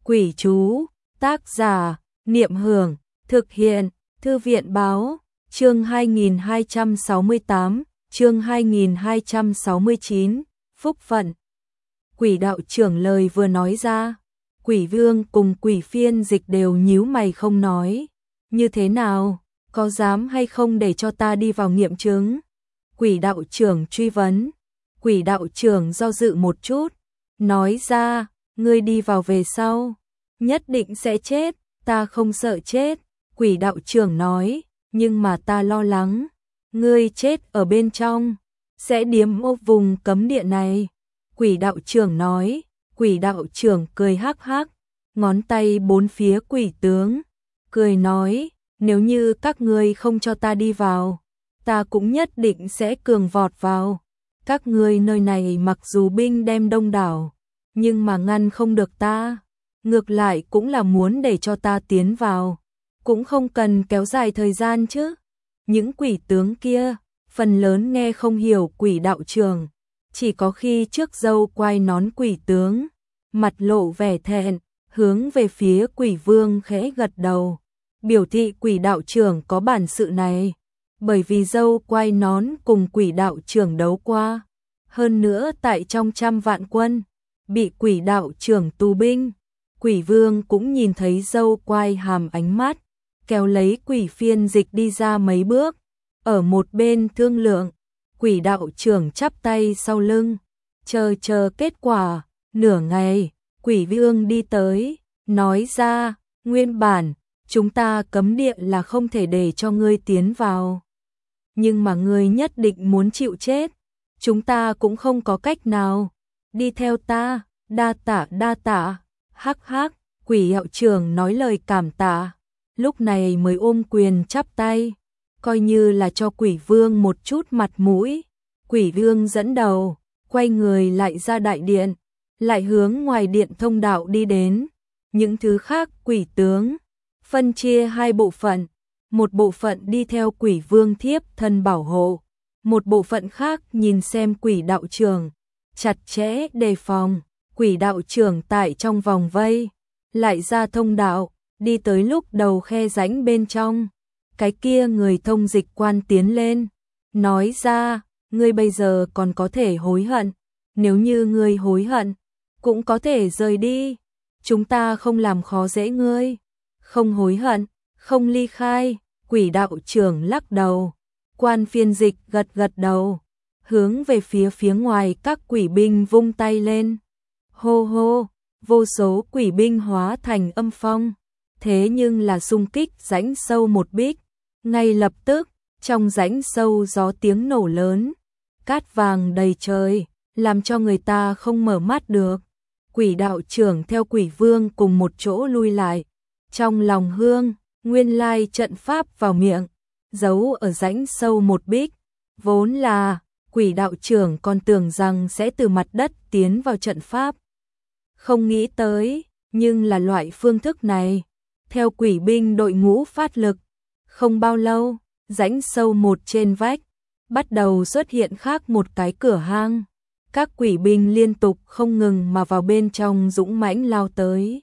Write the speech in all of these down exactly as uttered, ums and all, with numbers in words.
Quỷ chú, tác giả, Niệm Hưởng, thực hiện, Thư viện báo, chương hai nghìn hai trăm sáu mươi tám, chương hai nghìn hai trăm sáu mươi chín, phúc phận. Quỷ đạo trưởng lời vừa nói ra, Quỷ Vương cùng Quỷ Phiên Dịch đều nhíu mày không nói. Như thế nào, có dám hay không để cho ta đi vào nghiệm chứng? Quỷ đạo trưởng truy vấn. Quỷ đạo trưởng do dự một chút, nói ra, ngươi đi vào về sau, nhất định sẽ chết, ta không sợ chết. Quỷ đạo trưởng nói, nhưng mà ta lo lắng, ngươi chết ở bên trong, sẽ điếm ô vùng cấm địa này. Quỷ đạo trưởng nói, quỷ đạo trưởng cười hắc hắc, ngón tay bốn phía quỷ tướng, cười nói, nếu như các ngươi không cho ta đi vào, ta cũng nhất định sẽ cường vọt vào. Các ngươi nơi này mặc dù binh đem đông đảo, nhưng mà ngăn không được ta, ngược lại cũng là muốn để cho ta tiến vào, cũng không cần kéo dài thời gian chứ. Những quỷ tướng kia, phần lớn nghe không hiểu quỷ đạo trưởng, chỉ có khi trước dâu quai nón quỷ tướng, mặt lộ vẻ thẹn, hướng về phía Quỷ Vương khẽ gật đầu, biểu thị quỷ đạo trưởng có bản sự này, bởi vì dâu quai nón cùng quỷ đạo trưởng đấu qua, hơn nữa tại trong trăm vạn quân, bị quỷ đạo trưởng tù binh. Quỷ Vương cũng nhìn thấy dâu quai hàm ánh mắt, kéo lấy Quỷ Phiên Dịch đi ra mấy bước, ở một bên thương lượng. Quỷ đạo trưởng chắp tay sau lưng, chờ chờ kết quả. Nửa ngày, Quỷ Vương đi tới, nói ra, nguyên bản, chúng ta cấm địa là không thể để cho ngươi tiến vào. Nhưng mà ngươi nhất định muốn chịu chết, chúng ta cũng không có cách nào. Đi theo ta, đa tạ đa tạ. Hắc hắc, quỷ đạo trưởng nói lời cảm tạ, lúc này mới ôm quyền chắp tay, coi như là cho Quỷ Vương một chút mặt mũi. Quỷ Vương dẫn đầu, quay người lại ra đại điện, lại hướng ngoài điện thông đạo đi đến. Những thứ khác quỷ tướng, phân chia hai bộ phận, một bộ phận đi theo Quỷ Vương thiếp thân bảo hộ, một bộ phận khác nhìn xem quỷ đạo trưởng, chặt chẽ đề phòng. Quỷ đạo trưởng tại trong vòng vây, lại ra thông đạo, đi tới lúc đầu khe rãnh bên trong. Cái kia người thông dịch quan tiến lên, nói ra, ngươi bây giờ còn có thể hối hận, nếu như ngươi hối hận, cũng có thể rời đi, chúng ta không làm khó dễ ngươi. Không hối hận, không ly khai. Quỷ đạo trưởng lắc đầu. Quan Phiên Dịch gật gật đầu, hướng về phía phía ngoài các quỷ binh vung tay lên. Hô hô, vô số quỷ binh hóa thành âm phong, thế nhưng là xung kích rãnh sâu một bích. Ngay lập tức, trong rãnh sâu gió tiếng nổ lớn, cát vàng đầy trời, làm cho người ta không mở mắt được. Quỷ đạo trưởng theo Quỷ Vương cùng một chỗ lui lại, trong lòng hương, nguyên lai trận pháp vào miệng, giấu ở rãnh sâu một bích. Vốn là, quỷ đạo trưởng còn tưởng rằng sẽ từ mặt đất tiến vào trận pháp. Không nghĩ tới, nhưng là loại phương thức này, theo quỷ binh đội ngũ phát lực, không bao lâu, rãnh sâu một trên vách, bắt đầu xuất hiện khác một cái cửa hang. Các quỷ binh liên tục không ngừng mà vào bên trong dũng mãnh lao tới.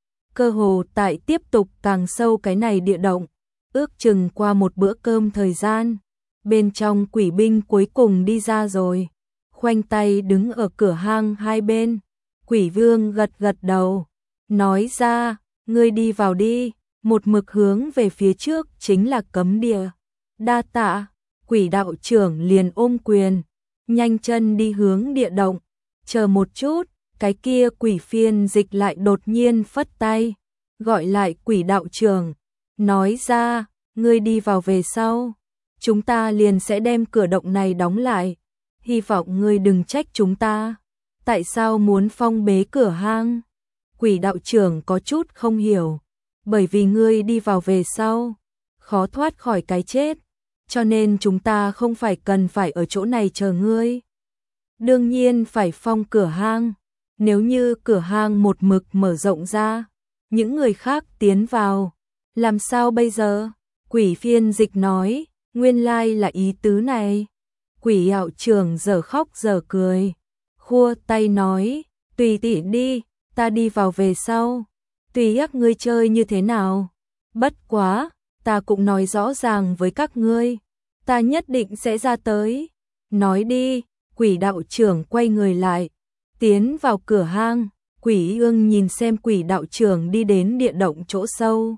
Cơ hồ tại tiếp tục càng sâu cái này địa động, ước chừng qua một bữa cơm thời gian, bên trong quỷ binh cuối cùng đi ra rồi, khoanh tay đứng ở cửa hang hai bên. Quỷ Vương gật gật đầu, nói ra, ngươi đi vào đi, một mực hướng về phía trước chính là cấm địa. Đa tạ. Quỷ đạo trưởng liền ôm quyền, nhanh chân đi hướng địa động. Chờ một chút, cái kia Quỷ Phiên Dịch lại đột nhiên phất tay, gọi lại quỷ đạo trưởng, nói ra, ngươi đi vào về sau, chúng ta liền sẽ đem cửa động này đóng lại, hy vọng ngươi đừng trách chúng ta. Tại sao muốn phong bế cửa hang? Quỷ đạo trưởng có chút không hiểu, bởi vì ngươi đi vào về sau, khó thoát khỏi cái chết, cho nên chúng ta không phải cần phải ở chỗ này chờ ngươi. Đương nhiên phải phong cửa hang, nếu như cửa hang một mực mở rộng ra, những người khác tiến vào, làm sao bây giờ? Quỷ Phiên Dịch nói, nguyên lai là ý tứ này. Quỷ đạo trưởng giờ khóc giờ cười, khua tay nói, tùy tiện đi, ta đi vào về sau, tùy các ngươi chơi như thế nào. Bất quá, ta cũng nói rõ ràng với các ngươi, ta nhất định sẽ ra tới. Nói đi, quỷ đạo trưởng quay người lại, tiến vào cửa hang. Quỷ ương nhìn xem quỷ đạo trưởng đi đến địa động chỗ sâu.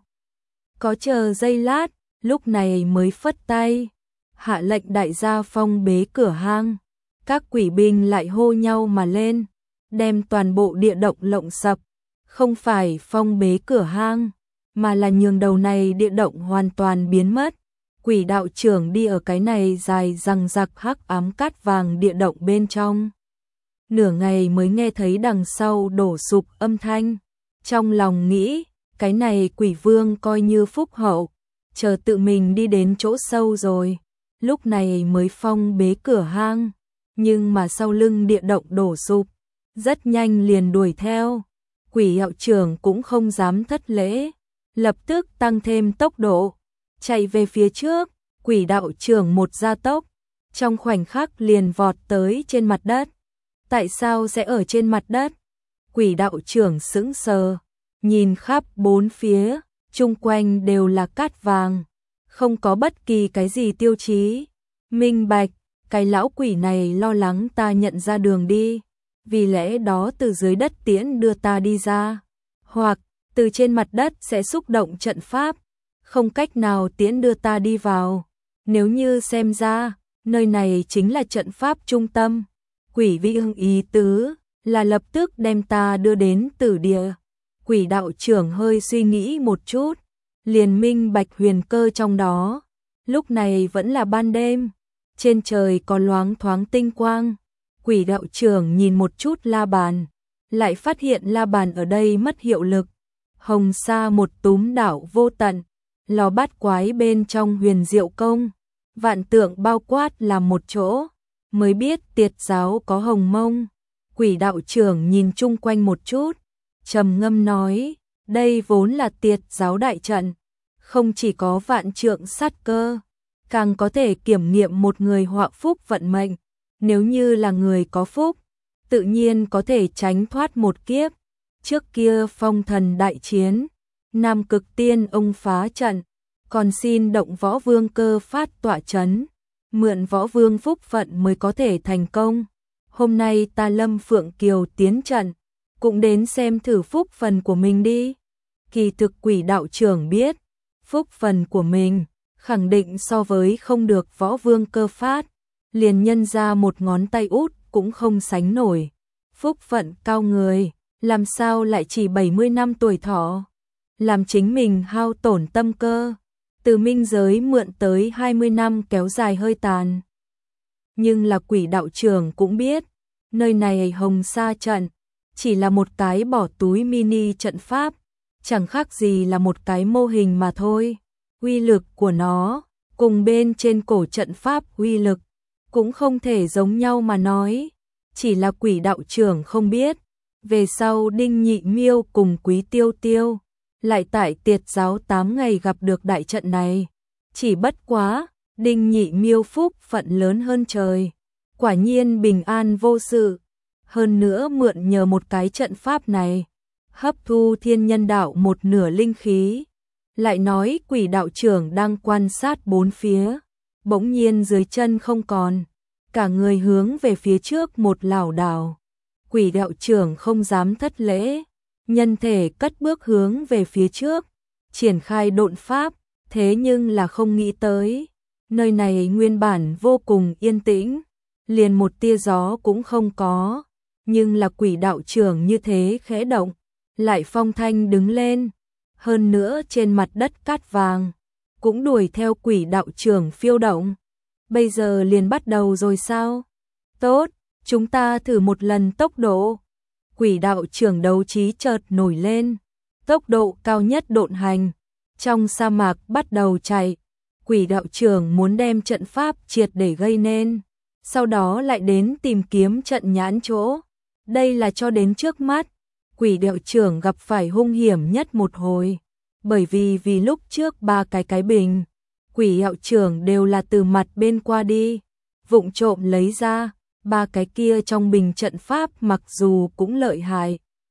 Có chờ giây lát, lúc này mới phất tay, hạ lệnh đại gia phong bế cửa hang. Các quỷ binh lại hô nhau mà lên, đem toàn bộ địa động lộng sập. Không phải phong bế cửa hang, mà là nhường đầu này địa động hoàn toàn biến mất. Quỷ đạo trưởng đi ở cái này dài răng rặc hắc ám cát vàng địa động bên trong. Nửa ngày mới nghe thấy đằng sau đổ sụp âm thanh. Trong lòng nghĩ, cái này quỷ vương coi như phúc hậu, chờ tự mình đi đến chỗ sâu rồi, lúc này mới phong bế cửa hang. Nhưng mà sau lưng địa động đổ sụp, rất nhanh liền đuổi theo. Quỷ đạo trưởng cũng không dám thất lễ, lập tức tăng thêm tốc độ, chạy về phía trước. Quỷ đạo trưởng một gia tốc, trong khoảnh khắc liền vọt tới trên mặt đất. Tại sao sẽ ở trên mặt đất? Quỷ đạo trưởng sững sờ, nhìn khắp bốn phía, chung quanh đều là cát vàng, không có bất kỳ cái gì tiêu chí. Minh bạch, cái lão quỷ này lo lắng ta nhận ra đường đi, vì lẽ đó từ dưới đất tiễn đưa ta đi ra, hoặc từ trên mặt đất sẽ xúc động trận pháp, không cách nào tiễn đưa ta đi vào. Nếu như xem ra, nơi này chính là trận pháp trung tâm, quỷ vi ưng ý tứ là lập tức đem ta đưa đến tử địa. Quỷ đạo trưởng hơi suy nghĩ một chút, liền minh bạch huyền cơ trong đó. Lúc này vẫn là ban đêm, trên trời có loáng thoáng tinh quang. Quỷ đạo trưởng nhìn một chút la bàn, lại phát hiện la bàn ở đây mất hiệu lực. Hồng sa một túm đảo vô tận, lò bát quái bên trong huyền diệu công, vạn tượng bao quát làm một chỗ, mới biết tiệt giáo có hồng mông. Quỷ đạo trưởng nhìn chung quanh một chút, trầm ngâm nói, đây vốn là tiệt giáo đại trận, không chỉ có vạn trượng sát cơ, càng có thể kiểm nghiệm một người họa phúc vận mệnh. Nếu như là người có phúc, tự nhiên có thể tránh thoát một kiếp. Trước kia phong thần đại chiến, Nam Cực Tiên ông phá trận, còn xin động võ vương cơ phát tọa chấn, mượn võ vương phúc phận mới có thể thành công. Hôm nay ta Lâm Phượng Kiều tiến trận, cũng đến xem thử phúc phần của mình đi. Kỳ thực quỷ đạo trưởng biết, phúc phần của mình khẳng định so với không được võ vương cơ phát, liền nhân ra một ngón tay út cũng không sánh nổi. Phúc phận cao người, làm sao lại chỉ bảy mươi năm tuổi thọ, làm chính mình hao tổn tâm cơ, từ minh giới mượn tới hai mươi năm kéo dài hơi tàn. Nhưng là quỷ đạo trưởng cũng biết, nơi này hồng sa trận, chỉ là một cái bỏ túi mini trận pháp, chẳng khác gì là một cái mô hình mà thôi. Uy lực của nó, cùng bên trên cổ trận pháp uy lực, cũng không thể giống nhau mà nói. Chỉ là quỷ đạo trưởng không biết, về sau Đinh Nhị Miêu cùng Quý Tiêu Tiêu, lại tại tiệt giáo tám ngày gặp được đại trận này. Chỉ bất quá, Đinh Nhị Miêu phúc phận lớn hơn trời, quả nhiên bình an vô sự. Hơn nữa mượn nhờ một cái trận pháp này, hấp thu thiên nhân đạo một nửa linh khí. Lại nói quỷ đạo trưởng đang quan sát bốn phía, bỗng nhiên dưới chân không còn, cả người hướng về phía trước một lảo đảo. Quỷ đạo trưởng không dám thất lễ, nhân thể cất bước hướng về phía trước, triển khai độn pháp, thế nhưng là không nghĩ tới, nơi này nguyên bản vô cùng yên tĩnh, liền một tia gió cũng không có, nhưng là quỷ đạo trưởng như thế khẽ động, lại phong thanh đứng lên, hơn nữa trên mặt đất cát vàng, cũng đuổi theo quỷ đạo trưởng phiêu động. Bây giờ liền bắt đầu rồi sao? Tốt, chúng ta thử một lần tốc độ. Quỷ đạo trưởng đấu trí chợt nổi lên, tốc độ cao nhất độn hành, trong sa mạc bắt đầu chạy. Quỷ đạo trưởng muốn đem trận pháp triệt để gây nên, sau đó lại đến tìm kiếm trận nhãn chỗ. Đây là cho đến trước mắt, quỷ đạo trưởng gặp phải hung hiểm nhất một hồi, bởi vì vì lúc trước ba cái cái bình, quỷ đạo trưởng đều là từ mặt bên qua đi, vụng trộm lấy ra, ba cái kia trong bình trận pháp mặc dù cũng lợi hại,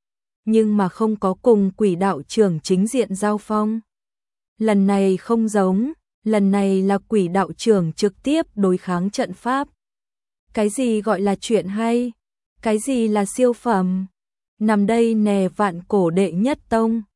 nhưng mà không có cùng quỷ đạo trưởng chính diện giao phong. Lần này không giống, lần này là quỷ đạo trưởng trực tiếp đối kháng trận pháp. Cái gì gọi là chuyện hay? Cái gì là siêu phẩm? Nằm đây nè vạn cổ đệ nhất tông,